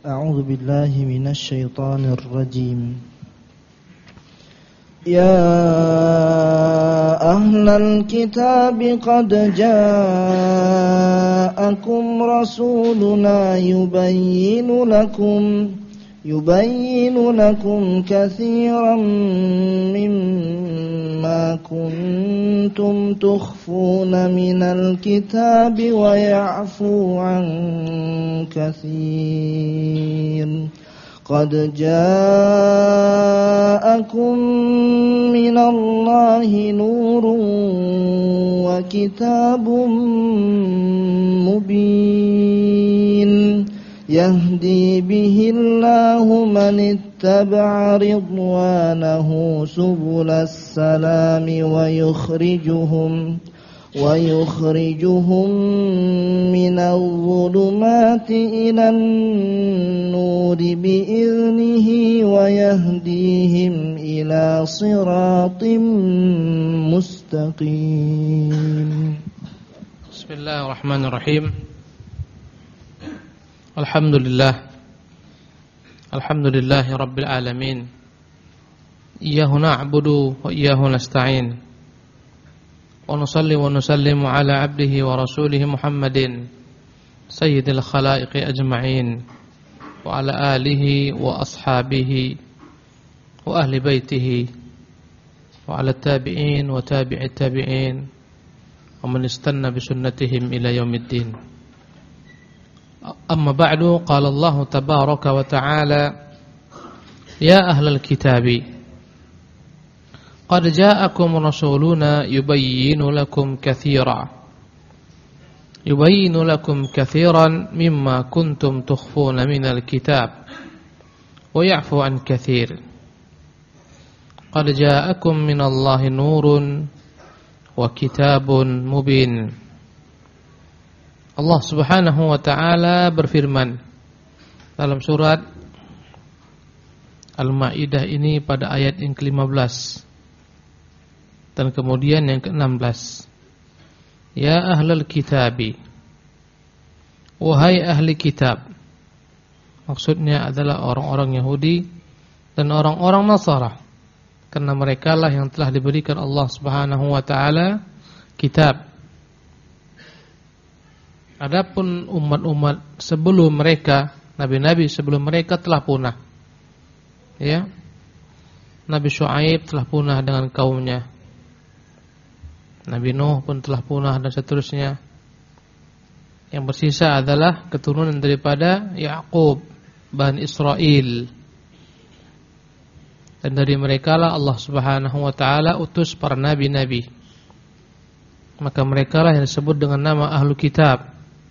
أعوذ بالله من الشيطان الرجيم يا أهل الكتاب قد جاءكم رسولنا يبين لكم كثيرا مما كنتم تخفون من الكتاب ويعفو عن كثير قد جاءكم من الله نور وكتاب مبين يهدي به الله من اتبع رضوانه سبل السلام ويخرجهم من الظلمات إلى النور بإذنه ويهديهم إلى صراط مستقيم. بسم الله الرحمن الرحيم. Alhamdulillah Rabbil Alamin. Iyyahu na'budu wa iyyahu nasta'in. Wa nusalli wa nusallimu ala abdihi wa rasulihi Muhammadin sayyidil khalaiqi ajma'in wa ala alihi wa ashabihi wa ahli baitihi wa ala tabi'in wa tabi'it tabi'in wa man istanna bi sunnatihim ila yaumiddin. Amma ba'du, qala Allah tabaraka wa ta'ala ya ahlal kitabi qad ja'akum rasuluna yubayyinu lakum kathiran mimma kuntum tukhfuna minal kitab wa ya'fu an kathir qad ja'akum minallahi nurun wa kitabun mubin. Allah Subhanahu wa ta'ala berfirman dalam surat Al-Maidah ini pada ayat yang ke-15 dan kemudian yang ke-16. Ya ahlal kitabi, wahai ahli kitab. Maksudnya adalah orang-orang Yahudi dan orang-orang Nasara, karena merekalah yang telah diberikan Allah Subhanahu wa ta'ala kitab. Adapun umat-umat sebelum mereka, nabi-nabi sebelum mereka telah punah. Ya. Nabi Syuaib telah punah dengan kaumnya. Nabi Nuh pun telah punah dan seterusnya. Yang bersisa adalah keturunan daripada Ya'qub, Bani Israel. Dan dari merekalah Allah Subhanahu wa ta'ala utus para nabi-nabi. Maka merekalah yang disebut dengan nama Ahlul Kitab,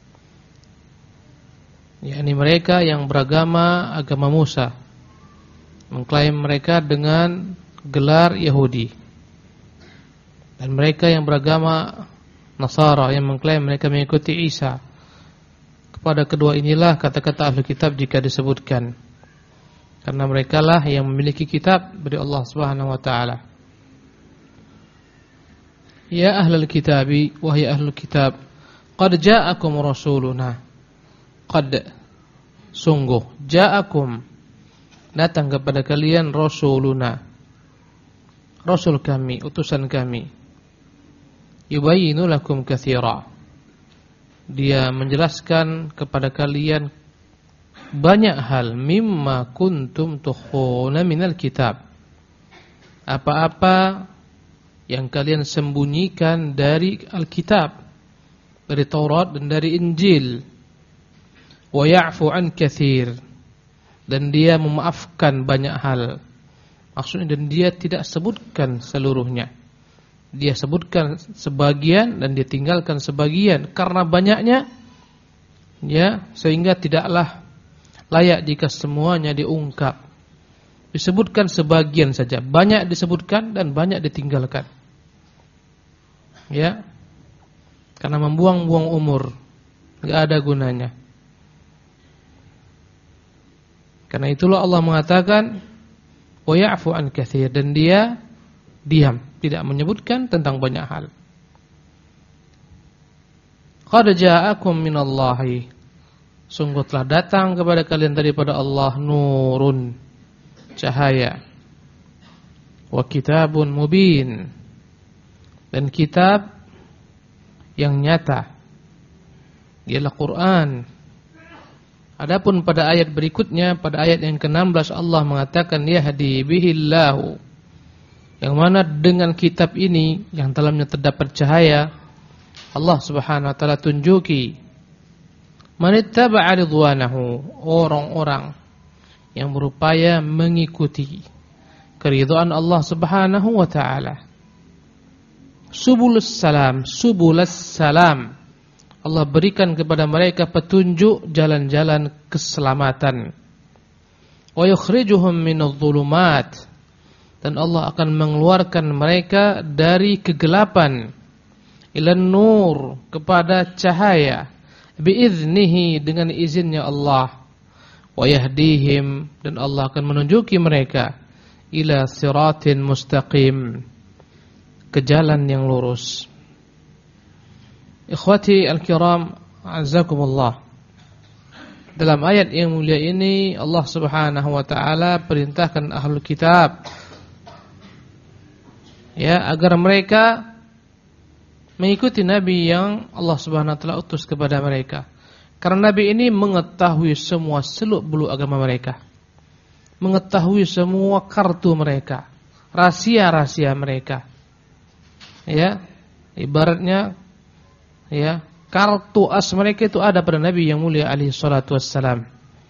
yakni mereka yang beragama agama Musa, mengklaim mereka dengan gelar Yahudi, dan mereka yang beragama Nasara yang mengklaim mereka mengikuti Isa. Kepada kedua inilah kata-kata ahli kitab jika disebutkan, karena merekalah yang memiliki kitab dari Allah Subhanahu wa ta'ala. Ya ahlul kitabi, wahai ahlul kitab, qad ja'akum rasuluna. Qad, sungguh, ja'akum, datang kepada kalian rasuluna, rasul kami, utusan kami. Yubayyinu lakum katsira, dia menjelaskan kepada kalian banyak hal. Mimma kuntum tukhuna minal kitab, apa-apa yang kalian sembunyikan dari Alkitab, dari Taurat dan dari Injil. Wa ya'fu an katsir, dan dia memaafkan banyak hal. Maksudnya, dan dia tidak sebutkan seluruhnya. Dia sebutkan sebagian dan dia tinggalkan sebagian karena banyaknya, ya, sehingga tidaklah layak jika semuanya diungkap. Disebutkan sebagian saja, banyak disebutkan dan banyak ditinggalkan. Ya. Karena membuang-buang umur, enggak ada gunanya. Karena itulah Allah mengatakan wa ya'fu an katsir, dan dia diam, tidak menyebutkan tentang banyak hal. Qad ja'akum minallahi Sungguh telah datang kepada kalian daripada Allah nurun, cahaya, wa kitabun mubin, dan kitab yang nyata, ialah Quran. Adapun pada ayat berikutnya, pada ayat yang ke-16 Allah mengatakan yahdi bihillahu, yang mana dengan kitab ini yang dalamnya terdapat cahaya, Allah Subhanahu wa taala tunjuki manittaba'a ridwanahu, orang-orang yang berupaya mengikuti keridhaan Allah Subhanahu wa taala. Subulus salam, Allah berikan kepada mereka petunjuk jalan-jalan keselamatan. Wa yukhrijuhum minadh-dhulumat, dan Allah akan mengeluarkan mereka dari kegelapan ilan nur, kepada cahaya, biiznihi, dengan izinnya Allah. Wa yahdihim, dan Allah akan menunjuki mereka ila siratin mustaqim, ke jalan yang lurus. Ikhwati al-kiram, azakumullah. Dalam ayat yang mulia ini Allah Subhanahu wa taala perintahkan ahlul kitab, ya, agar mereka mengikuti nabi yang Allah Subhanahu wa taala utus kepada mereka. Karena nabi ini mengetahui semua seluk-beluk agama mereka, mengetahui semua kartu mereka, rahasia-rahasia mereka. Ya, ibaratnya, ya, kartu as mereka itu ada pada Nabi yang mulia alaihi salatu wassalam.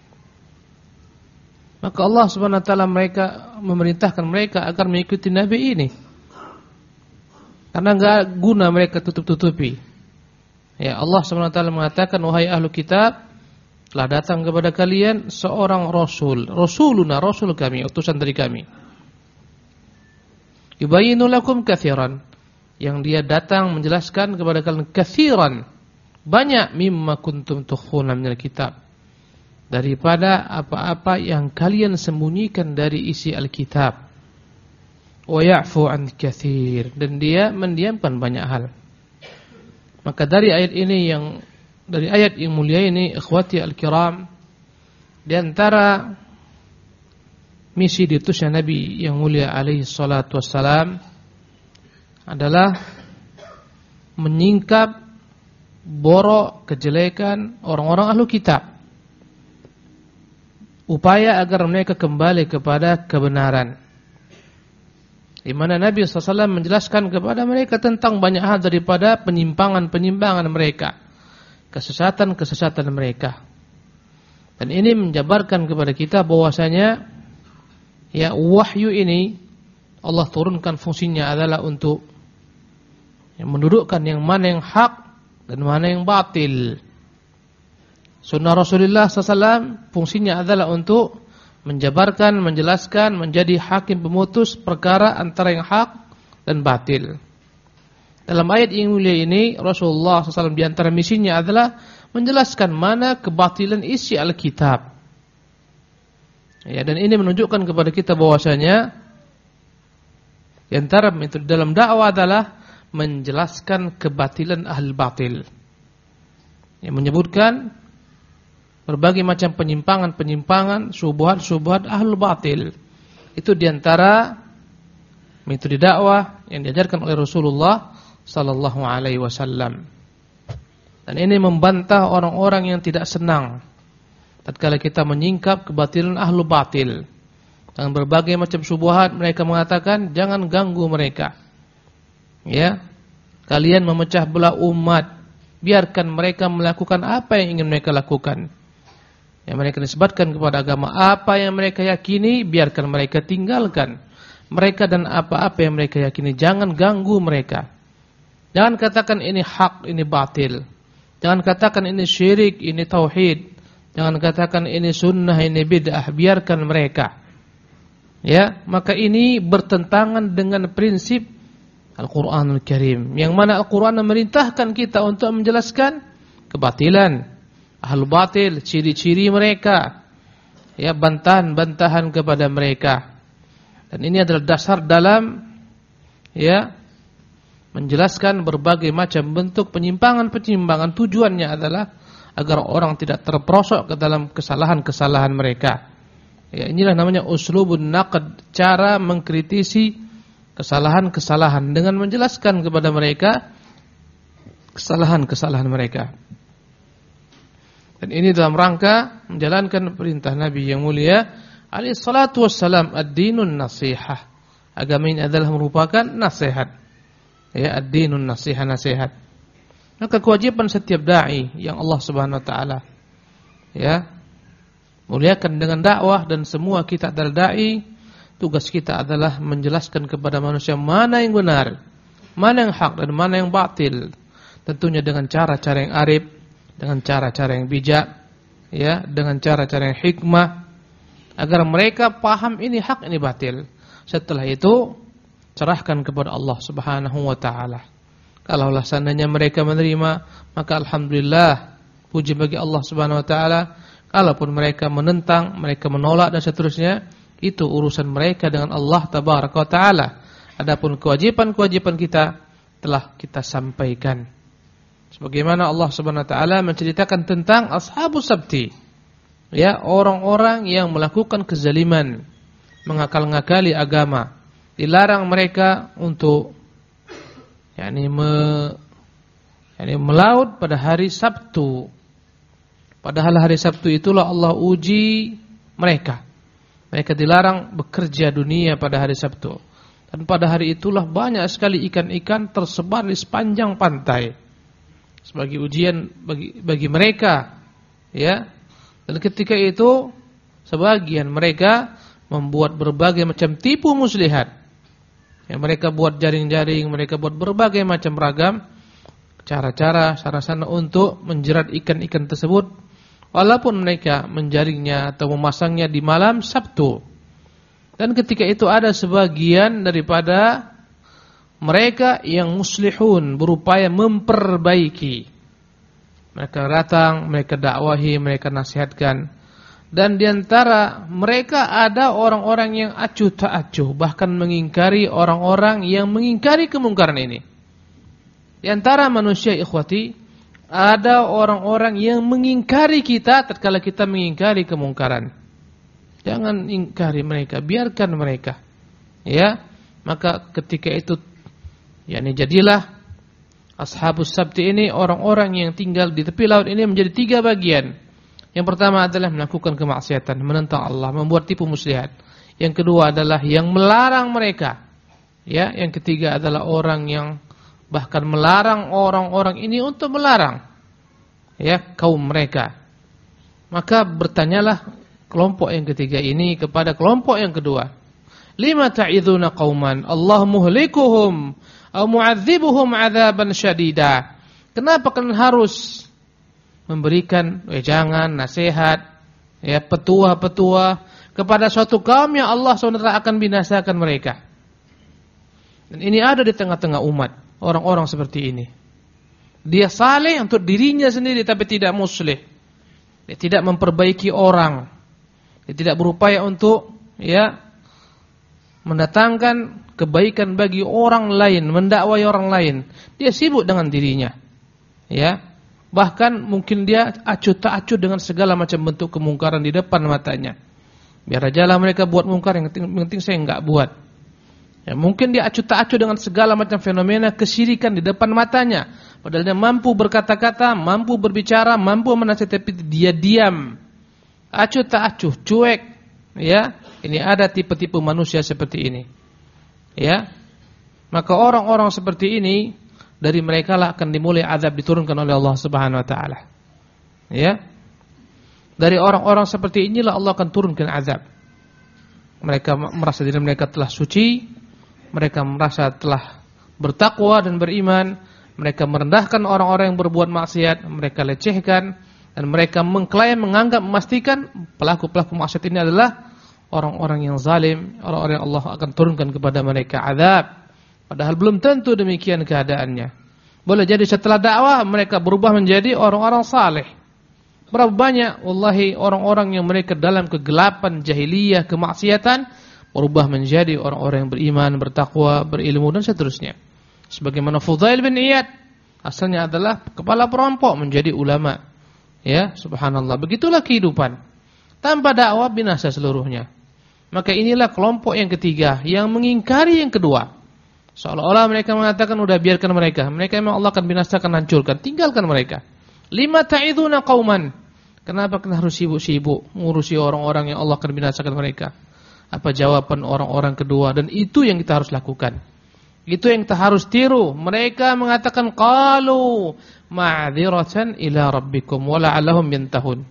Maka Allah Subhanahu wa taala memerintahkan mereka agar mengikuti nabi ini. Karena enggak guna mereka tutup-tutupi. Ya, Allah Subhanahu wa taala mengatakan, wahai ahlu kitab, telah datang kepada kalian seorang rasul, rasuluna, rasul kami, utusan dari kami. Yubayyinu lakum katsiran, yang dia datang menjelaskan kepada kalian katsiran, banyak, mimma kuntum tukhfuna minal kitab, daripada apa-apa yang kalian sembunyikan dari isi Alkitab. Wa ya'fu an katsir, dan dia mendiamkan banyak hal. Maka dari ayat yang mulia ini, ikhwati al-kiram, di antara misi diutusnya Nabi yang mulia alaihi salatu wassalam adalah menyingkap borok kejelekan orang-orang ahlu kitab, upaya agar mereka kembali kepada kebenaran, di mana Nabi SAW menjelaskan kepada mereka tentang banyak hal daripada penyimpangan-penyimpangan mereka, kesesatan-kesesatan mereka. Dan ini menjabarkan kepada kita bahwasanya, ya, wahyu ini Allah turunkan fungsinya adalah untuk mendudukkan yang mana yang hak dan mana yang batil. Sunnah Rasulullah SAW fungsinya adalah untuk menjabarkan, menjelaskan, menjadi hakim pemutus perkara antara yang hak dan batil. Dalam ayat yang mulia ini, Rasulullah SAW di antara misinya adalah menjelaskan mana kebatilan isi Alkitab. Ya, dan ini menunjukkan kepada kita bahwasanya di antara metode dalam dakwah adalah menjelaskan kebatilan ahli batil. Yang menyebutkan berbagai macam penyimpangan-penyimpangan, syubhat-syubhat ahli batil. Itu di antara metode dakwah yang diajarkan oleh Rasulullah sallallahu alaihi wasallam. Dan ini membantah orang-orang yang tidak senang tatkala kita menyingkap kebatilan ahli batil. Dengan berbagai macam syubhat, mereka mengatakan jangan ganggu mereka. Ya, kalian memecah belah umat, biarkan mereka melakukan apa yang ingin mereka lakukan. Yang mereka nisbatkan kepada agama, apa yang mereka yakini, biarkan mereka tinggalkan. Mereka dan apa-apa yang mereka yakini, jangan ganggu mereka. Jangan katakan ini hak, ini batil. Jangan katakan ini syirik, ini tauhid. Jangan katakan ini sunnah, ini bid'ah, biarkan mereka. Ya, maka ini bertentangan dengan prinsip Al-Quranul Karim, yang mana Al-Quran memerintahkan kita untuk menjelaskan kebatilan ahlul batil, ciri-ciri mereka, ya, bantahan-bantahan kepada mereka. Dan ini adalah dasar dalam, ya, menjelaskan berbagai macam bentuk penyimpangan-penyimpangan. Tujuannya adalah agar orang tidak terperosok ke dalam kesalahan-kesalahan mereka. Ya, inilah namanya uslubun naqd, cara mengkritisi kesalahan-kesalahan dengan menjelaskan kepada mereka kesalahan-kesalahan mereka. Dan ini dalam rangka menjalankan perintah Nabi yang mulia alaihi salatu wassalam, ad-dinun nasihah. Agama ini adalah merupakan nasihat. Ya, ad-dinun nasihah, nasihat. Maka kewajiban setiap dai yang Allah Subhanahu wa taala ya muliakan dengan dakwah, dan semua kita adalah dai, tugas kita adalah menjelaskan kepada manusia mana yang benar, mana yang hak dan mana yang batil. Tentunya dengan cara-cara yang arif, dengan cara-cara yang bijak, ya, dengan cara-cara yang hikmah, agar mereka paham ini hak, ini batil. Setelah itu serahkan kepada Allah Subhanahu wa taala. Kalaulah seandainya mereka menerima, maka alhamdulillah, puji bagi Allah Subhanahu wa taala. Kalaupun mereka menentang, mereka menolak dan seterusnya, itu urusan mereka dengan Allah tabaraka wa taala. Adapun kewajiban-kewajiban kita telah kita sampaikan. Sebagaimana Allah Subhanahu wa taala menceritakan tentang ashabus sabti. Ya, orang-orang yang melakukan kezaliman, mengakal-ngakali agama. Dilarang mereka untuk melaut pada hari Sabtu. Padahal hari Sabtu itulah Allah uji mereka. Mereka dilarang bekerja dunia pada hari Sabtu. Dan pada hari itulah banyak sekali ikan-ikan tersebar di sepanjang pantai. Sebagai ujian bagi mereka, ya. Dan ketika itu sebagian mereka membuat berbagai macam tipu muslihat. Ya, mereka buat jaring-jaring, mereka buat berbagai macam ragam cara-cara sana untuk menjerat ikan-ikan tersebut, walaupun mereka menjaringnya atau memasangnya di malam Sabtu. Dan ketika itu ada sebagian daripada mereka yang muslihun, berupaya memperbaiki. Mereka datang, mereka dakwahi, mereka nasihatkan. Dan diantara mereka ada orang-orang yang acuh tak acuh, bahkan mengingkari orang-orang yang mengingkari kemungkaran ini. Di antara manusia ikhwati, ada orang-orang yang mengingkari kita tatkala kita mengingkari kemungkaran. Jangan ingkari mereka, biarkan mereka. Ya, maka ketika itu jadilah ashabus sabti ini, orang-orang yang tinggal di tepi laut ini, menjadi 3 bagian. Yang pertama adalah melakukan kemaksiatan, menentang Allah, membuat tipu muslihat. Yang kedua adalah yang melarang mereka. Ya, yang ketiga adalah orang yang bahkan melarang orang-orang ini untuk melarang kaum mereka. Maka bertanyalah kelompok yang ketiga ini kepada kelompok yang kedua. Lima ta'iduna qauman Allah muhlikuhum aw mu'adzibuhum 'adzaban syadida. Kenapa kalian harus memberikan wejangan, nasihat, petua-petua kepada suatu kaum yang Allah SWT akan binasakan mereka? Dan ini ada di tengah-tengah umat, orang-orang seperti ini. Dia saleh untuk dirinya sendiri tapi tidak muslih. Dia tidak memperbaiki orang. Dia tidak berupaya untuk mendatangkan kebaikan bagi orang lain, mendakwai orang lain. Dia sibuk dengan dirinya. Bahkan mungkin dia acuh tak acuh dengan segala macam bentuk kemungkaran di depan matanya. Biar ajalah mereka buat mungkar, yang penting saya enggak buat. Mungkin dia acuh tak acuh dengan segala macam fenomena kesyirikan di depan matanya. Padahal dia mampu berkata-kata, mampu berbicara, mampu menasihati, tapi dia diam. Acuh tak acuh, cuek. Ini ada tipe-tipe manusia seperti ini. Maka orang-orang seperti ini, dari mereka lah akan dimulai azab diturunkan oleh Allah Subhanahu wa taala. Dari orang-orang seperti inilah Allah akan turunkan azab. Mereka merasa diri mereka telah suci, mereka merasa telah bertakwa dan beriman, mereka merendahkan orang-orang yang berbuat maksiat, mereka lecehkan, dan mereka mengklaim, menganggap, memastikan pelaku-pelaku maksiat ini adalah orang-orang yang zalim, orang-orang yang Allah akan turunkan kepada mereka azab. Padahal belum tentu demikian keadaannya. Boleh jadi setelah dakwah mereka berubah menjadi orang-orang saleh. Berapa banyak wallahi orang-orang yang mereka dalam kegelapan jahiliyah, kemaksiatan, berubah menjadi orang-orang yang beriman, bertakwa, berilmu dan seterusnya. Sebagaimana Fudail bin Iyad, asalnya adalah kepala perampok menjadi ulama. Ya, subhanallah. Begitulah kehidupan. Tanpa dakwah binasa seluruhnya. Maka inilah kelompok yang ketiga yang mengingkari yang kedua. Seolah-olah mereka mengatakan udah biarkan mereka. Mereka memang Allah akan binasakan, hancurkan. Tinggalkan mereka. Lima ta'iduna qauman. Kenapa kena harus sibuk-sibuk ngurusi orang-orang yang Allah akan binasakan mereka? Apa jawaban orang-orang kedua? Dan itu yang kita harus lakukan. Itu yang kita harus tiru. Mereka mengatakan qalu ma'dziratan ila rabbikum wa la'allahum yantahun.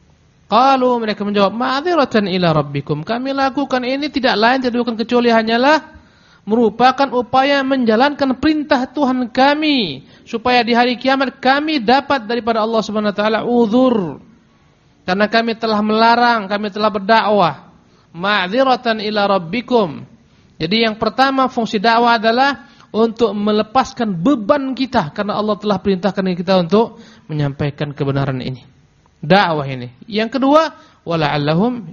Qalu, mereka menjawab, ma'dziratan ila rabbikum. Kami lakukan ini tidak lain tidak bukan kecuali hanyalah merupakan upaya menjalankan perintah Tuhan kami supaya di hari kiamat kami dapat daripada Allah Subhanahu wa taala uzur. Karena kami telah melarang, kami telah berdakwah. Ma'dziratan ila rabbikum. Jadi yang pertama fungsi dakwah adalah untuk melepaskan beban kita karena Allah telah perintahkan kita untuk menyampaikan kebenaran ini. Dakwah ini. Yang kedua, wala'allahum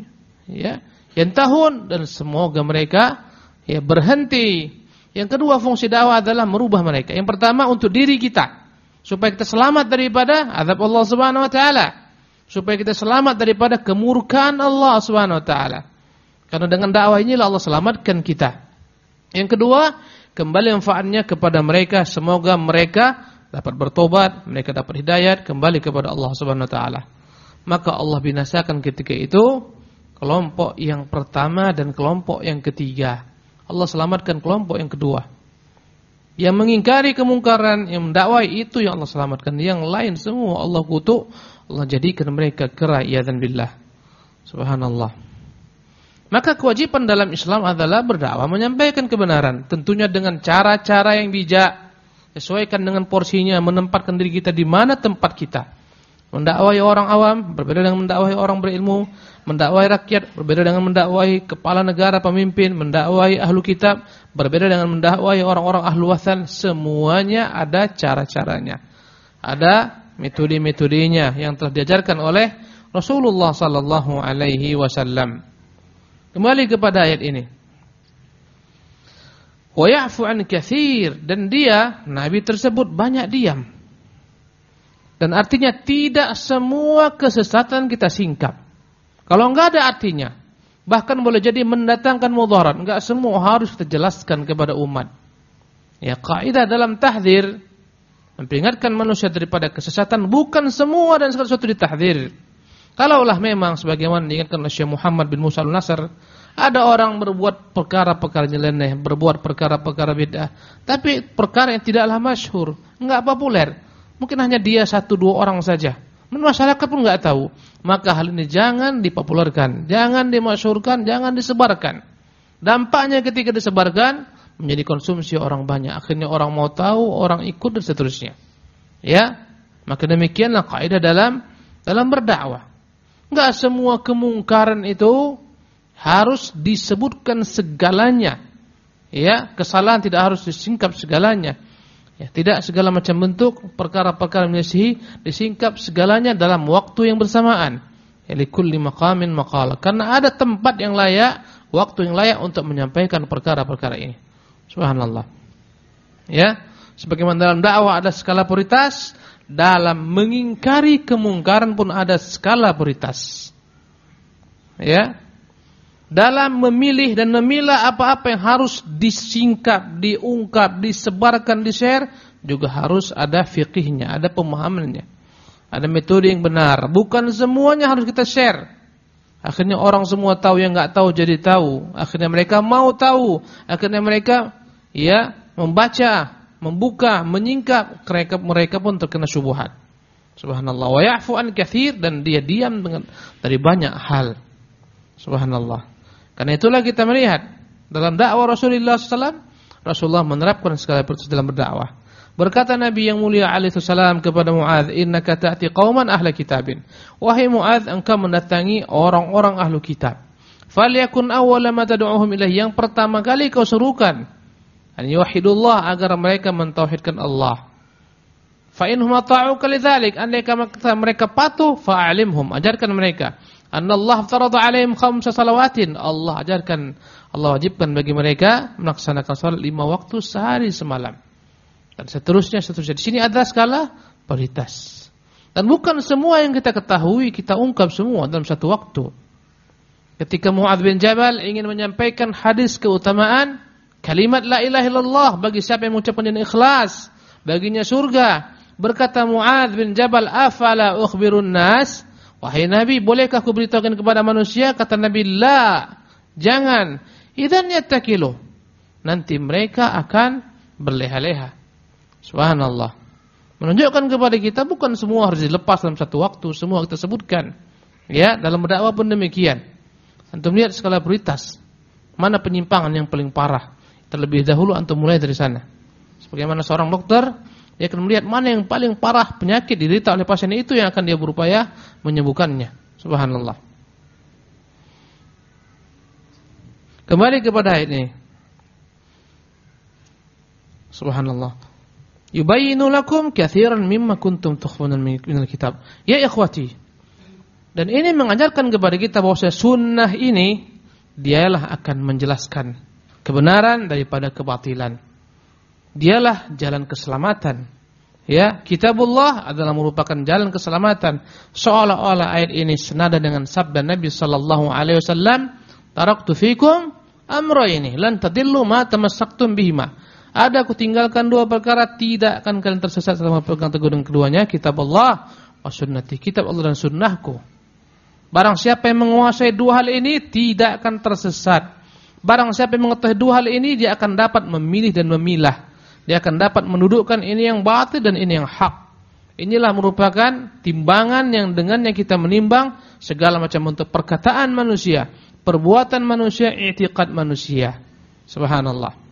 yantahun, dan semoga mereka berhenti. Yang kedua fungsi dakwah adalah merubah mereka. Yang pertama untuk diri kita supaya kita selamat daripada azab Allah Subhanahu wa taala. Supaya kita selamat daripada kemurkaan Allah Subhanahu wa taala. Karena dengan dakwah inilah Allah selamatkan kita. Yang kedua, kembali manfaatnya kepada mereka, semoga mereka dapat bertobat, mereka dapat hidayat, kembali kepada Allah Subhanahu wa taala. Maka Allah binasakan ketika itu kelompok yang pertama dan kelompok yang ketiga. Allah selamatkan kelompok yang kedua. Yang mengingkari kemungkaran, yang mendakwai, itu yang Allah selamatkan. Yang lain semua Allah kutuk, Allah jadikan mereka kera, iyadzan billah. Subhanallah. Maka kewajiban dalam Islam adalah berdakwah, menyampaikan kebenaran, tentunya dengan cara-cara yang bijak, sesuaikan dengan porsinya, menempatkan diri kita di mana tempat kita. Mendakwai orang awam berbeda dengan mendakwai orang berilmu, mendakwai rakyat berbeda dengan mendakwai kepala negara, pemimpin, mendakwai ahlu kitab berbeda dengan mendakwai orang-orang ahlu wasan. Semuanya ada cara-caranya, ada metode-metodenya yang telah diajarkan oleh Rasulullah sallallahu alaihi wasallam. Kembali kepada ayat ini. Wa ya'fu an katsir, dan dia nabi tersebut banyak diam. Dan artinya tidak semua kesesatan kita singkap. Kalau enggak ada artinya, bahkan boleh jadi mendatangkan mudarat, enggak semua harus kita jelaskan kepada umat. Ya, kaidah dalam tahdzir memperingatkan manusia daripada kesesatan, bukan semua dan segala sesuatu ditahdzir. Kalaulah memang sebagaimana diingatkan oleh Syekh Muhammad bin Musa Al-Nasr, ada orang berbuat perkara-perkara nyeleneh, berbuat perkara-perkara bid'ah, tapi perkara yang tidaklah masyhur, enggak populer. Mungkin hanya dia 1-2 orang saja. Masyarakat pun enggak tahu. Maka hal ini jangan dipopulerkan, jangan dimasyhurkan, jangan disebarkan. Dampaknya ketika disebarkan menjadi konsumsi orang banyak. Akhirnya orang mau tahu, orang ikut dan seterusnya. Ya, maka demikianlah kaidah dalam berdakwah. Enggak semua kemungkaran itu harus disebutkan segalanya. Ya, kesalahan tidak harus disingkap segalanya. Ya, tidak segala macam bentuk perkara-perkara menyisihi disingkap segalanya dalam waktu yang bersamaan. Ya, likulli maqamin maqala. Karena ada tempat yang layak, waktu yang layak untuk menyampaikan perkara-perkara ini. Subhanallah. Ya, sebagaimana dalam dakwah ada skala prioritas, dalam mengingkari kemungkaran pun ada skala prioritas. Ya. Dalam memilih dan memilah apa-apa yang harus disingkap, diungkap, disebarkan, di-share, juga harus ada fiqihnya, ada pemahamannya. Ada metode yang benar. Bukan semuanya harus kita share. Akhirnya orang semua tahu, yang enggak tahu jadi tahu. Akhirnya mereka mau tahu. Akhirnya mereka membaca, membuka, menyingkap. Mereka pun terkena syubhat. Subhanallah. Wa ya'fu an katsir, dan dia diam dari banyak hal. Subhanallah. Karena itulah kita melihat dalam dakwah Rasulullah SAW, Rasulullah menerapkan segala proses dalam berdakwah. Berkata Nabi yang mulia alaihi salam kepada Muadz, "Innaka ta'ti qauman ahla kitabin." Wahai Muadz, engkau mendatangi orang-orang ahlu kitab. Falyakun awwala ma tad'uuhum ilaihi, yang pertama kali kau serukan an yuwahhidullah, agar mereka mentauhidkan Allah. Fa inhum ata'uka lidzalik, andai mereka patuh, fa'alimhum, ajarkan mereka. Annallahu farada 'alaihim 5 salawatin, Allah ajarkan, Allah wajibkan bagi mereka melaksanakan salat 5 waktu sehari semalam. Dan seterusnya. Di sini ada skala prioritas. Dan bukan semua yang kita ketahui kita ungkap semua dalam satu waktu. Ketika Mu'adz bin Jabal ingin menyampaikan hadis keutamaan kalimat la ilaha illallah bagi siapa yang mengucapkan dengan ikhlas, baginya surga. Berkata Mu'adz bin Jabal, afala ukhbirun nas? Wahai Nabi, bolehkah aku beritahukan kepada manusia? Kata Nabi, la, jangan. Idzan yattakilu, nanti mereka akan berleha-leha. Subhanallah. Menunjukkan kepada kita bukan semua harus dilepas dalam satu waktu, semua kita sebutkan. Ya, dalam berdakwah pun demikian. Antum lihat skala prioritas. Mana penyimpangan yang paling parah? Terlebih dahulu antum mulai dari sana. Sebagaimana seorang dokter, dia akan melihat mana yang paling parah penyakit diderita oleh pasien itu yang akan dia berupaya menyembuhkannya. Subhanallah. Kembali kepada ayat ini. Subhanallah. Yubayyinu lakum katsiran mimma kuntum tukhfunun minal kitab. Ya ikhwati. Dan ini mengajarkan kepada kita bahwa sunnah ini dialah akan menjelaskan kebenaran daripada kebatilan. Dialah jalan keselamatan. Ya, kitabullah adalah merupakan jalan keselamatan. Seolah-olah ayat ini senada dengan sabda Nabi sallallahu alaihi wasallam, "Taraktu fikum amrayni lan tadillu ma tamassaktum bihima." Ada aku tinggalkan dua perkara, tidak akan kalian tersesat selama pegang teguh dengan keduanya, kitab Allah wa sunnati, kitab Allah dan sunnahku. Barang siapa yang menguasai dua hal ini tidak akan tersesat. Barang siapa yang mengetahui dua hal ini, dia akan dapat memilih dan memilah. Dia akan dapat mendudukkan ini yang batil dan ini yang hak. Inilah merupakan timbangan yang dengannya kita menimbang segala macam bentuk perkataan manusia, perbuatan manusia, i'tiqad manusia. Subhanallah.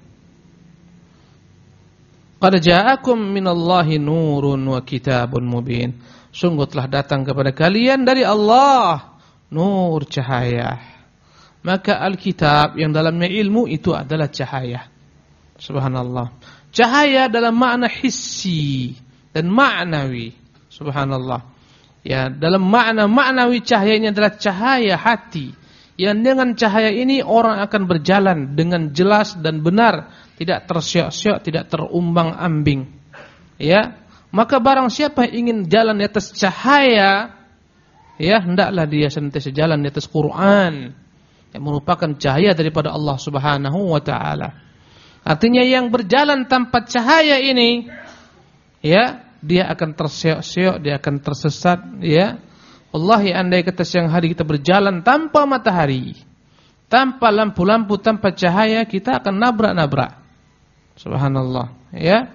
Qad ja'akum minallahi nurun wa kitabun mubin. Sungguh telah datang kepada kalian dari Allah nur, cahaya. Maka Alkitab yang dalamnya ilmu itu adalah cahaya. Subhanallah. Cahaya dalam makna hissi dan ma'nawi. Subhanallah. Ya, dalam makna ma'nawi cahaya ini adalah cahaya hati. Yang dengan cahaya ini orang akan berjalan dengan jelas dan benar, tidak tersyok-syok, tidak terumbang-ambing. Ya, maka barang siapa yang ingin jalan di atas cahaya, ya hendaklah dia senantiasa jalan di atas Quran yang merupakan cahaya daripada Allah Subhanahu wa taala. Artinya yang berjalan tanpa cahaya ini, ya, dia akan tersyok-syok, dia akan tersesat, ya. Wallahi andai kata siang hari kita berjalan tanpa matahari, tanpa lampu-lampu, tanpa cahaya, kita akan nabrak-nabrak. Subhanallah, ya.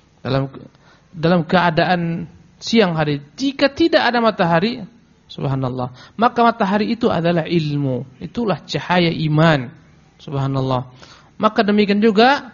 Dalam keadaan siang hari, jika tidak ada matahari, subhanallah, maka matahari itu adalah ilmu, itulah cahaya iman. Subhanallah. Maka demikian juga,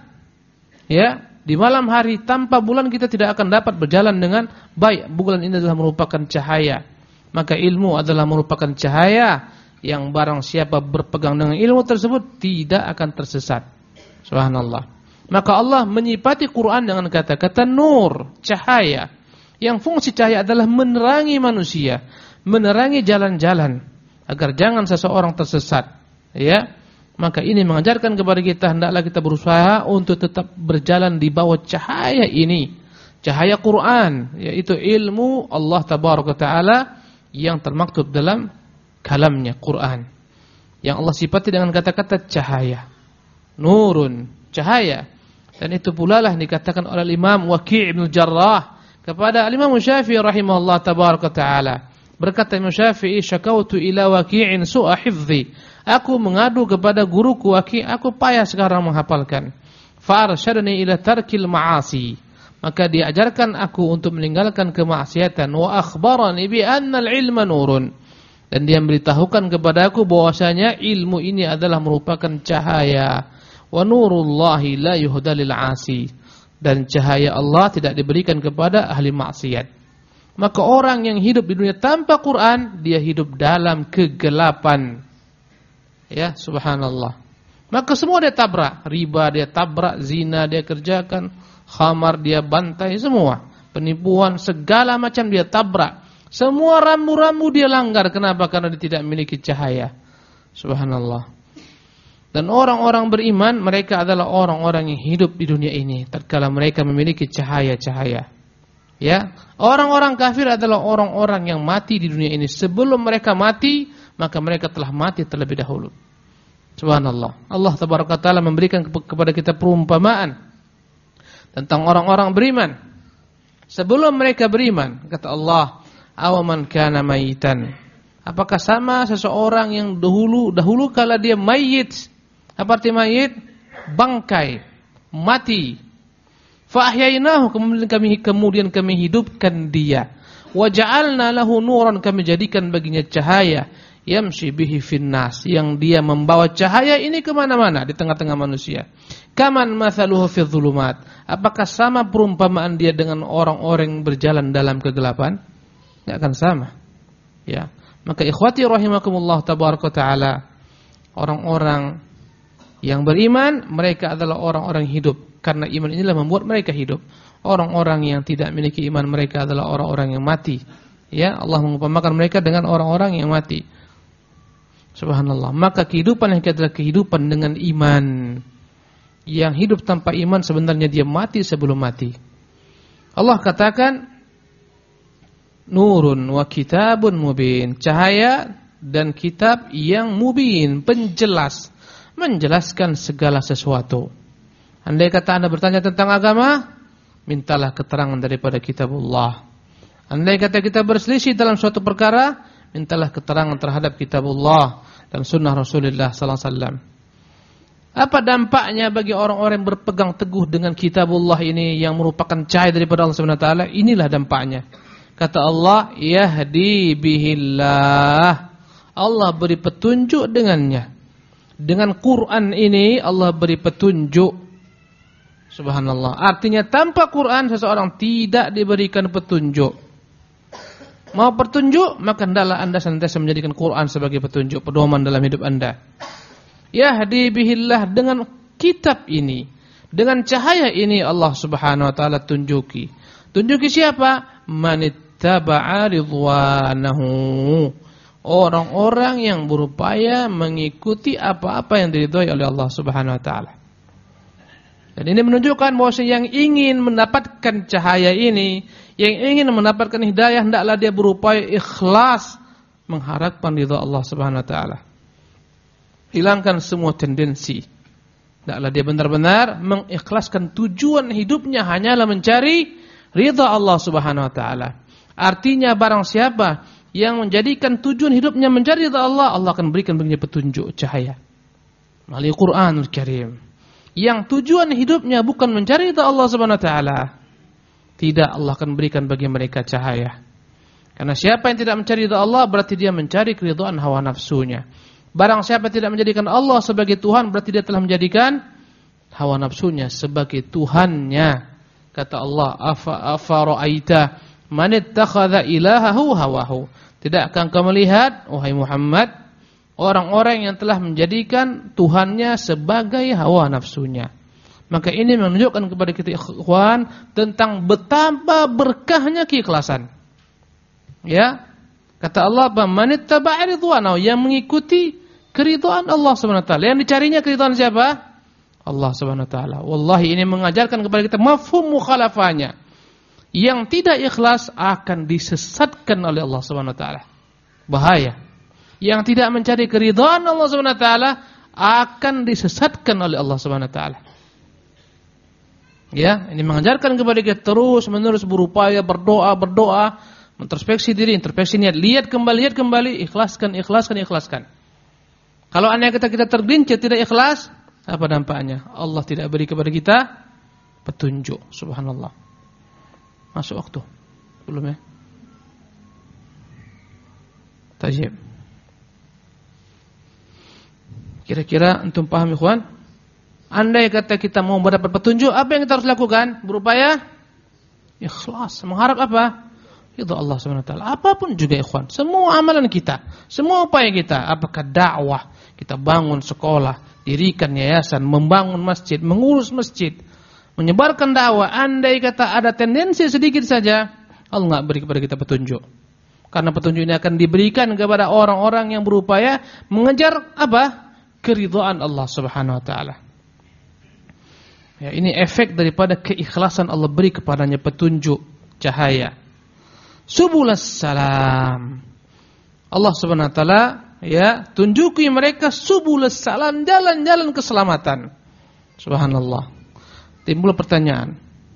ya, di malam hari tanpa bulan kita tidak akan dapat berjalan dengan baik. Bulan ini adalah merupakan cahaya. Maka ilmu adalah merupakan cahaya yang barang siapa berpegang dengan ilmu tersebut tidak akan tersesat. Subhanallah. Maka Allah menyifati Quran dengan kata-kata nur, cahaya. Yang fungsi cahaya adalah menerangi manusia, menerangi jalan-jalan agar jangan seseorang tersesat. Ya. Maka ini mengajarkan kepada kita hendaklah kita berusaha untuk tetap berjalan di bawah cahaya ini. Cahaya Quran, yaitu ilmu Allah Tabaraka Ta'ala yang termaktub dalam kalamnya Quran, yang Allah sifati dengan kata-kata cahaya, nurun, cahaya. Dan itu pula lah dikatakan oleh Imam Waqi' bin Jarrah kepada Imam Syafi'i rahimahullah tabaraka taala. Berkata Imam Syafi'i, syakautu ila Waqi'in su'a hifdhi, aku mengadu kepada guruku Waqi', aku payah sekarang menghafalkan. Fa arsyadani ila tarkil ma'asi, maka diajarkan aku untuk meninggalkan kemaksiatan. Wa akhbarani bi anna al-ilma nurun, dan dia memberitahukan kepadaku bahwasanya ilmu ini adalah merupakan cahaya. Wa nurullahi la yuhda lil 'asi, dan cahaya Allah tidak diberikan kepada ahli maksiat. Maka orang yang hidup di dunia tanpa Quran, dia hidup dalam kegelapan. Ya, subhanallah. Maka semua dia tabrak, riba dia tabrak, zina dia kerjakan, khamar dia bantai, semua penipuan segala macam dia tabrak, semua rambu-rambu dia langgar. Kenapa? Karena dia tidak memiliki cahaya. Subhanallah. Dan orang-orang beriman, mereka adalah orang-orang yang hidup di dunia ini tatkala mereka memiliki cahaya-cahaya. Ya, orang-orang kafir adalah orang-orang yang mati di dunia ini. Sebelum mereka mati, maka mereka telah mati terlebih dahulu. Subhanallah. Allah tabaraka taala memberikan kepada kita perumpamaan tentang orang-orang beriman. Sebelum mereka beriman, kata Allah, awaman kana mayitan. Apakah sama seseorang yang dahulu kala dia mayit? Apa arti mayit? Bangkai, mati. Fa ahyainahu, kemudian kami hidupkan dia. Wa ja'alna lahu nuran, kami jadikan baginya cahaya. Yamshi bihi finnas, yang dia membawa cahaya ini kemana-mana di tengah-tengah manusia. Kaman mathaluhu fi dhulumat. Apakah sama perumpamaan dia dengan orang-orang berjalan dalam kegelapan? Tidak akan sama. Ya. Maka ikhwati rahimakumullah tabaraka taala, orang-orang yang beriman, mereka adalah orang-orang hidup. Karena iman inilah membuat mereka hidup. Orang-orang yang tidak memiliki iman, mereka adalah orang-orang yang mati. Ya, Allah mengumpamakan mereka dengan orang-orang yang mati. Subhanallah. Maka kehidupan yang kita adalah kehidupan dengan iman. Yang hidup tanpa iman sebenarnya dia mati sebelum mati. Allah katakan, nurun wa kitabun mubin, cahaya dan kitab yang mubin, penjelas, menjelaskan segala sesuatu. Andai kata Anda bertanya tentang agama, mintalah keterangan daripada kitabullah. Andai kata kita berselisih dalam suatu perkara, mintalah keterangan terhadap kitabullah dan sunnah Rasulullah sallallahu alaihi wasallam. Apa dampaknya bagi orang-orang yang berpegang teguh dengan kitabullah ini yang merupakan cahaya daripada Allah Subhanahu wa taala? Inilah dampaknya. Kata Allah, yahdi bihillah. Allah beri petunjuk dengannya. Dengan Quran ini Allah beri petunjuk. Subhanallah. Artinya tanpa Quran seseorang tidak diberikan petunjuk. Mau petunjuk, maka hendaklah Anda senantiasa menjadikan Quran sebagai petunjuk, pedoman dalam hidup Anda. Yahdi bihillah, dengan kitab ini, dengan cahaya ini Allah Subhanahu wa taala tunjuki. Tunjuki siapa? Manittaba'a ridwanahu. Orang-orang yang berupaya mengikuti apa-apa yang diridhai oleh Allah Subhanahu wa taala. Dan ini menunjukkan bahwa yang ingin mendapatkan cahaya ini, yang ingin mendapatkan hidayah, hendaklah dia berupaya ikhlas mengharapkan ridha Allah Subhanahu wa taala. Hilangkan semua tendensi. Hendaklah dia benar-benar mengikhlaskan tujuan hidupnya hanyalah mencari ridha Allah Subhanahu wa taala. Artinya barang siapa yang menjadikan tujuan hidupnya mencari ridha Allah, Allah akan berikan baginya petunjuk cahaya melalui Qur'anul Karim. Yang tujuan hidupnya bukan mencari ridha Allah Subhanahu wa taala, tidak, Allah akan berikan bagi mereka cahaya. Karena siapa yang tidak mencari ridha Allah, berarti dia mencari keridhaan hawa nafsunya. Barang siapa tidak menjadikan Allah sebagai Tuhan, berarti dia telah menjadikan hawa nafsunya sebagai Tuhannya. Kata Allah, afara'aita man ittakhadha ilahahu hawahu. Tidakkah engkau melihat, wahai Muhammad, orang-orang yang telah menjadikan Tuhannya sebagai hawa nafsunya. Maka ini menunjukkan kepada kita ikhwan tentang betapa berkahnya keikhlasan. Ya, kata Allah, "Manittaba'a ridwanahu", yang mengikuti keridhaan Allah Subhanahu wa taala. Yang dicarinya keridhaan siapa? Allah Subhanahu wa taala. Wallahi ini mengajarkan kepada kita mafhum mukhalafahnya. Yang tidak ikhlas akan disesatkan oleh Allah Subhanahu wa taala. Bahaya. Yang tidak mencari keridhaan Allah Subhanahu wa taala akan disesatkan oleh Allah Subhanahu wa taala. Ya, ini mengajarkan kepada kita terus-menerus berupaya berdoa, introspeksi diri, introspeksi niat, lihat kembali, ikhlaskan. Kalau andai kata kita tergelincir tidak ikhlas, apa dampaknya? Allah tidak beri kepada kita petunjuk. Subhanallah. Masuk waktu? Belum ya? Tajib. Kira-kira antum paham ikhwan? Andai kata kita mau mendapat petunjuk, apa yang kita harus lakukan? Berupaya ikhlas, mengharap apa? Ridha Allah Subhanahu wa taala. Apapun juga ikhwan, semua amalan kita, semua upaya kita, apakah dakwah, kita bangun sekolah, dirikan yayasan, membangun masjid, mengurus masjid, menyebarkan dakwah, andai kata ada tendensi sedikit saja, Allah enggak beri kepada kita petunjuk. Karena petunjuk ini akan diberikan kepada orang-orang yang berupaya mengejar apa? Keridhaan Allah Subhanahu wa taala. Ya, ini efek daripada keikhlasan Allah beri kepadanya petunjuk cahaya. Subulus salam. Allah Subhanahu wa taala ya tunjuki mereka subulus salam, jalan-jalan keselamatan. Subhanallah. Timbul pertanyaan,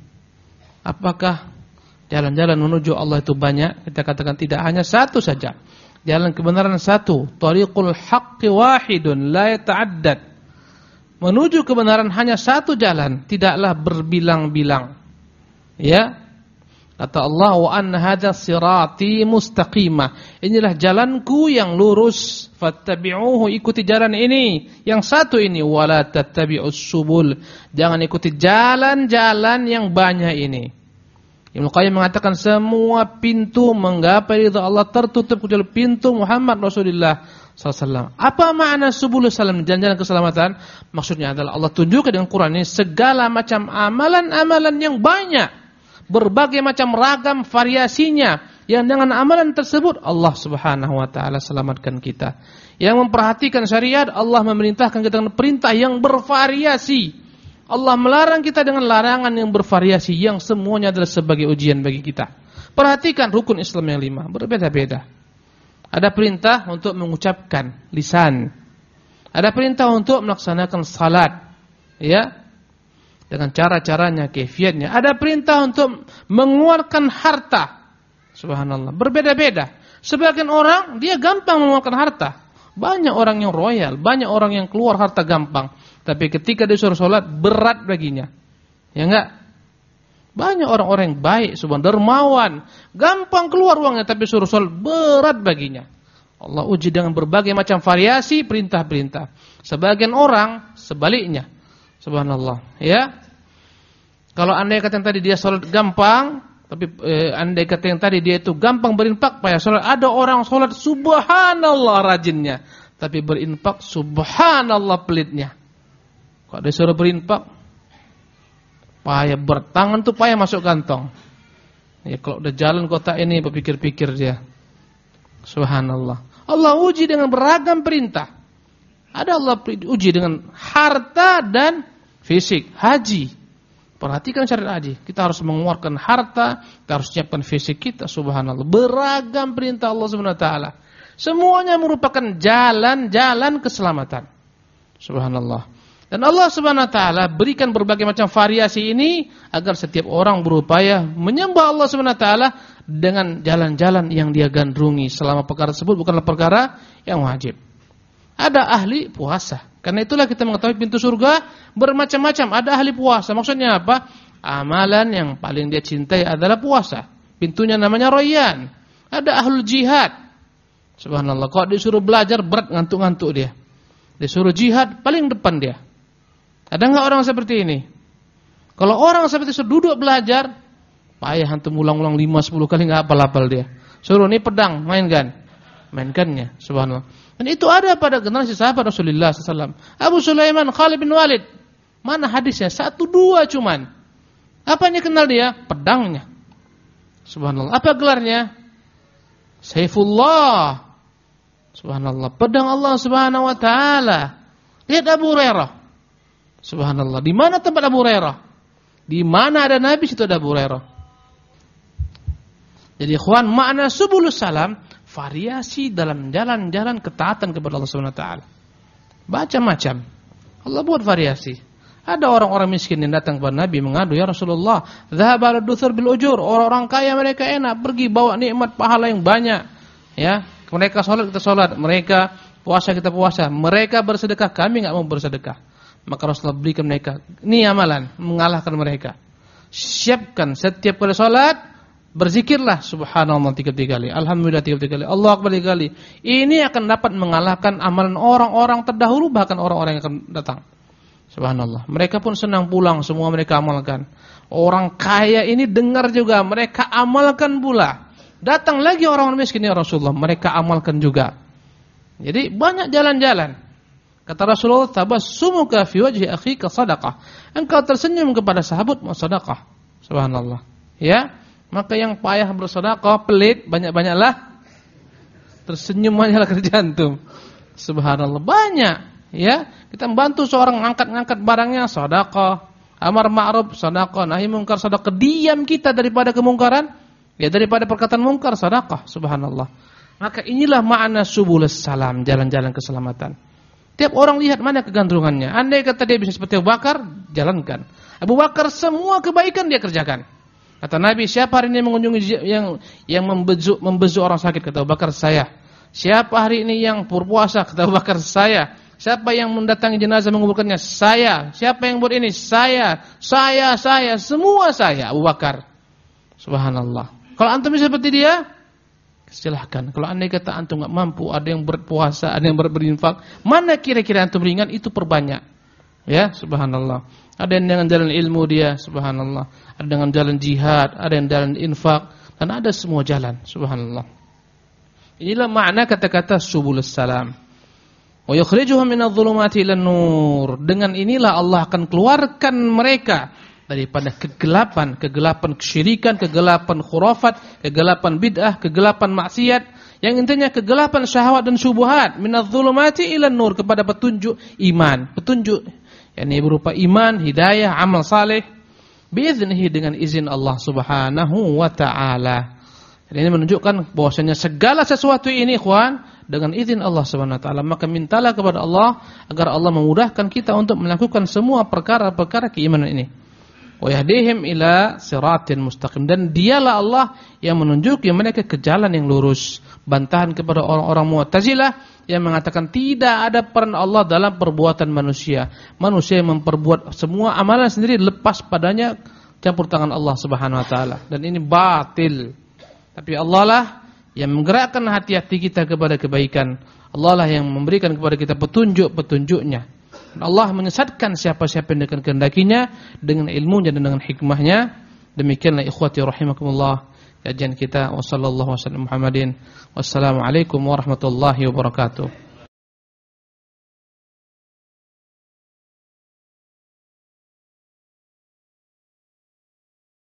apakah jalan-jalan menuju Allah itu banyak? Kita katakan tidak, hanya satu saja. Jalan kebenaran satu, tariqul haqqi wahidun la yata'addad. Menuju kebenaran hanya satu jalan, tidaklah berbilang-bilang. Ya. Kata Allah, wa anna hadza sirati mustaqimah. Inilah jalanku yang lurus, fattabi'uhu, ikuti jalan ini, yang satu ini, wala tattabi'us subul. Jangan ikuti jalan-jalan yang banyak ini. Ibnu Qayyim mengatakan semua pintu menggapai ridha Allah tertutup kecuali pintu Muhammad Rasulullah SAW. Apa makna subulus salam, jalan-jalan keselamatan? Maksudnya adalah Allah tunjukkan dengan Quran ini segala macam amalan-amalan yang banyak, berbagai macam ragam variasinya, yang dengan amalan tersebut Allah Subhanahu wa taala selamatkan kita. Yang memperhatikan syariat, Allah memerintahkan kita dengan perintah yang bervariasi. Allah melarang kita dengan larangan yang bervariasi, yang semuanya adalah sebagai ujian bagi kita. Perhatikan rukun Islam yang 5, berbeda-beda. Ada perintah untuk mengucapkan lisan. Ada perintah untuk melaksanakan salat, ya, dengan cara-caranya, kaifiatnya. Ada perintah untuk mengeluarkan harta. Subhanallah, berbeda-beda. Sebagian orang dia gampang mengeluarkan harta. Banyak orang yang royal, banyak orang yang keluar harta gampang. Tapi ketika disuruh sholat berat baginya. Ya enggak? Banyak orang-orang yang baik, subhanallah, dermawan, gampang keluar uangnya, tapi suruh sholat berat baginya. Allah uji dengan berbagai macam variasi perintah-perintah. Sebagian orang sebaliknya. Subhanallah, ya. Kalau andai kata yang tadi dia sholat gampang, tapi andai kata yang tadi dia itu gampang berinfak, payah sholat. Ada orang sholat subhanallah rajinnya, tapi berinfak subhanallah pelitnya. Kalau disuruh berinfak, payah bertangan tuh payah masuk kantong. Ya, kalau udah jalan kota ini berpikir-pikir dia. Subhanallah. Allah uji dengan beragam perintah. Ada Allah uji dengan harta dan fisik, haji. Perhatikan syariat haji. Kita harus mengeluarkan harta, kita harus siapkan fisik kita. Subhanallah. Beragam perintah Allah Subhanahu wa taala. Semuanya merupakan jalan-jalan keselamatan. Subhanallah. Dan Allah Subhanahu wa taala berikan berbagai macam variasi ini agar setiap orang berupaya menyembah Allah Subhanahu wa taala dengan jalan-jalan yang dia gandrungi selama perkara tersebut bukanlah perkara yang wajib. Ada ahli puasa. Karena itulah kita mengetahui pintu surga bermacam-macam. Ada ahli puasa. Maksudnya apa? Amalan yang paling dia cintai adalah puasa. Pintunya namanya Rayyan. Ada ahlul jihad. Subhanallah. Kalau disuruh belajar berat, ngantuk-ngantuk dia. Disuruh jihad paling depan dia. Ada enggak orang seperti ini? Kalau orang seperti itu duduk belajar, payah antum ulang-ulang 5-10 kali enggak hafal-hafal dia. Suruh ini pedang, mainkan. Mainkannya, subhanallah. Dan itu ada pada generasi sahabat Rasulullah SAW. Abu Sulaiman, Khalid bin Walid. Mana hadisnya? 1-2 cuman. Apa yang kenal dia? Pedangnya. Subhanallah. Apa gelarnya? Saifullah. Subhanallah. Pedang Allah Subhanahu wa taala. Lihat Abu Hurairah. Subhanallah. Di mana tempat Abu Hurairah? Di mana ada Nabi, situ ada Abu Hurairah. Jadi ikhwan, makna subulus salam, variasi dalam jalan-jalan ketaatan kepada Allah Subhanahu wa taala. Macam-macam. Allah buat variasi. Ada orang-orang miskin yang datang kepada Nabi mengadu, "Ya Rasulullah, dzahaba ad-duthur bil ujur." Orang-orang kaya mereka enak, pergi bawa nikmat pahala yang banyak. Ya, mereka salat kita salat, mereka puasa kita puasa, mereka bersedekah, kami enggak mau bersedekah. Maka Rasulullah berikan mereka ini amalan mengalahkan mereka. Siapkan setiap kali salat berzikirlah subhanallah 33 kali, alhamdulillah 33 kali, Allahu akbar 3 kali. Ini akan dapat mengalahkan amalan orang-orang terdahulu, bahkan orang-orang yang akan datang. Subhanallah. Mereka pun senang pulang, semua mereka amalkan. Orang kaya ini dengar juga, mereka amalkan pula. Datang lagi orang miskin, ya Rasulullah, mereka amalkan juga. Jadi banyak jalan-jalan. Kata Rasulullah, tabassumuka fi wajhi akhika sadaqah. Engkau tersenyum kepada sahabat sedekah. Subhanallah. Ya, maka yang payah bersedekah, pelit, banyak-banyaklah tersenyum banyak kerja antum. Subhanallah, banyak. Ya, kita membantu seorang ngangkat-ngangkat barangnya sedekah. Amar ma'ruf sedekah, nahi mungkar sedekah. Diam kita daripada kemungkaran, ya daripada perkataan mungkar sedekah, subhanallah. Maka inilah makna subulus salam, jalan-jalan keselamatan. Tiap orang lihat mana kegandrungannya. Andai kata dia bisa seperti Abu Bakar, jalankan. Abu Bakar semua kebaikan dia kerjakan. Kata Nabi, siapa hari ini mengunjungi yang membezu orang sakit? Kata Abu Bakar, saya. Siapa hari ini yang berpuasa? Kata Abu Bakar, saya. Siapa yang mendatangi jenazah menguburkannya? Saya. Siapa yang buat ini? Saya. Semua saya, Abu Bakar. Subhanallah. Kalau antum bisa seperti dia, silahkan. Kalau andai kata antum enggak mampu, ada yang berpuasa, ada yang berinfak, mana kira-kira antum ringan, itu perbanyak. Ya, subhanallah. Ada yang dengan jalan ilmu dia, subhanallah. Ada dengan jalan jihad, ada yang jalan infak, dan ada semua jalan, subhanallah. Inilah makna kata-kata subulus salam. Wa yukhrijuhum minadh-dhulumati ilan nur. Dengan inilah Allah akan keluarkan mereka daripada kegelapan kesyirikan, kegelapan khurafat, kegelapan bid'ah, kegelapan maksiat, yang intinya kegelapan syahwat dan syubhat, minadh-dhulumati ilan nur, kepada petunjuk iman, petunjuk yakni berupa iman, hidayah, amal saleh, biiznihi, dengan izin Allah Subhanahu wa taala. Ini menunjukkan bahwasanya segala sesuatu ini, ikhwan, dengan izin Allah Subhanahu wa taala. Maka mintalah kepada Allah agar Allah memudahkan kita untuk melakukan semua perkara-perkara keimanan ini. Wa yahdihim ila siratin mustaqim, dan dialah Allah yang menunjuki mereka ke jalan yang lurus. Bantahan kepada orang-orang Mu'tazilah yang mengatakan tidak ada peran Allah dalam perbuatan manusia. Manusia yang memperbuat semua amalan sendiri, lepas padanya campur tangan Allah Subhanahu wa taala, dan ini batil. Tapi Allah lah yang menggerakkan hati-hati kita kepada kebaikan. Allah lah yang memberikan kepada kita petunjuk-petunjuknya. Dan Allah menyesatkan siapa-siapa yang dengan kehendakinya, dengan ilmunya dan dengan hikmahnya. Demikianlah ikhwati rahimakumullah kajian kita. Wassallallahu wasallam Muhammadin. Wassalamualaikum warahmatullahi wabarakatuh.